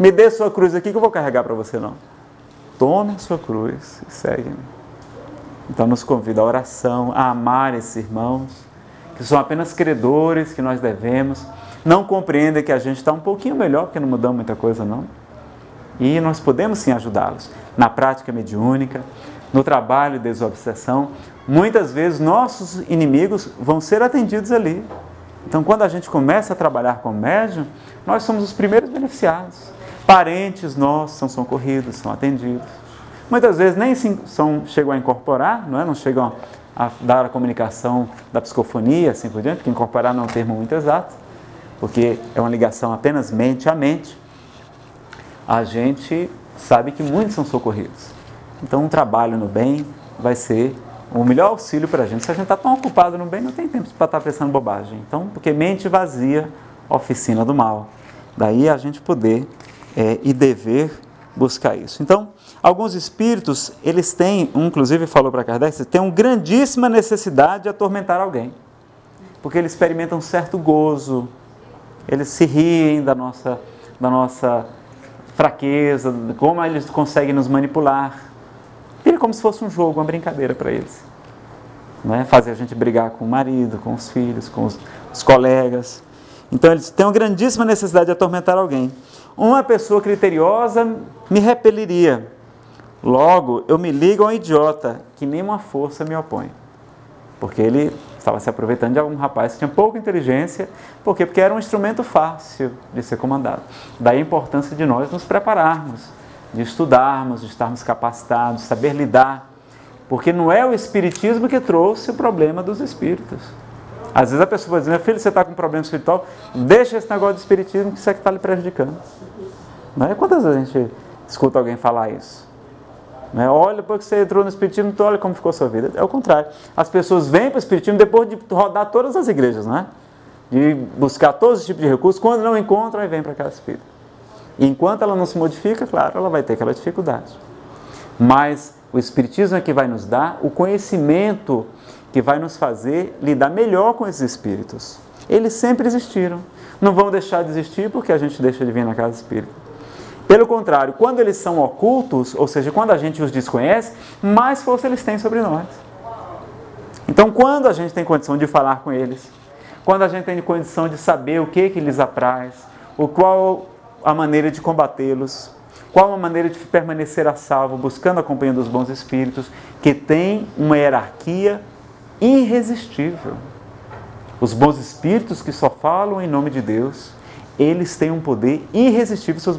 me dê sua cruz aqui que eu vou carregar para você, não. Tome a sua cruz e segue-me. Então nos convida à oração, a amar esses irmãos, que são apenas credores, que nós devemos. Não compreendem que a gente está um pouquinho melhor, porque não mudamos muita coisa, não. E nós podemos sim ajudá-los na prática mediúnica, no trabalho de desobsessão. Muitas vezes nossos inimigos vão ser atendidos ali. Então quando a gente começa a trabalhar com médium, nós somos os primeiros beneficiados. Parentes nossos são socorridos, são atendidos. Muitas vezes nem chegam a incorporar, não chegam a dar a comunicação da psicofonia, assim por diante, porque incorporar não é um termo muito exato, porque é uma ligação apenas mente a mente. A gente sabe que muitos são socorridos. Então um trabalho no bem vai ser o melhor auxílio para a gente. Se a gente está tão ocupado no bem, não tem tempo para estar pensando bobagem. Então, porque mente vazia, oficina do mal. Daí a gente poder e dever buscar isso. Então, alguns espíritos, eles têm, inclusive falou para Kardec, têm uma grandíssima necessidade de atormentar alguém. Porque eles experimentam um certo gozo, eles se riem da nossa fraqueza, como eles conseguem nos manipular. É como se fosse um jogo, uma brincadeira para eles. Fazer a gente brigar com o marido, com os filhos, com os colegas. Então eles têm uma grandíssima necessidade de atormentar alguém. Uma pessoa criteriosa me repeliria. Logo, eu me ligo a um idiota, que nenhuma força me opõe. Porque ele estava se aproveitando de algum rapaz que tinha pouca inteligência. Por quê? Porque era um instrumento fácil de ser comandado. Daí a importância de nós nos prepararmos, de estudarmos, de estarmos capacitados, de saber lidar. Porque não é o espiritismo que trouxe o problema dos espíritos. Às vezes a pessoa vai dizer, meu filho, você está com um problema espiritual, deixa esse negócio de espiritismo que isso é que está lhe prejudicando. Quantas vezes a gente escuta alguém falar isso? Olha, depois que você entrou no espiritismo, então olha como ficou a sua vida. É o contrário. As pessoas vêm para o espiritismo depois de rodar todas as igrejas, de buscar todos os tipos de recursos. Quando não encontram, aí vem para casa espírita. E enquanto ela não se modifica, claro, ela vai ter aquela dificuldade. Mas o espiritismo é que vai nos dar o conhecimento que vai nos fazer lidar melhor com esses espíritos. Eles sempre existiram. Não vão deixar de existir porque a gente deixa de vir na casa espírita. Pelo contrário, quando eles são ocultos, ou seja, quando a gente os desconhece, mais força eles têm sobre nós. Então, quando a gente tem condição de falar com eles, quando a gente tem condição de saber o que lhes apraz, qual a maneira de combatê-los, qual a maneira de permanecer a salvo, buscando a companhia dos bons espíritos, que tem uma hierarquia irresistível. Os bons espíritos que só falam em nome de Deus, eles têm um poder irresistível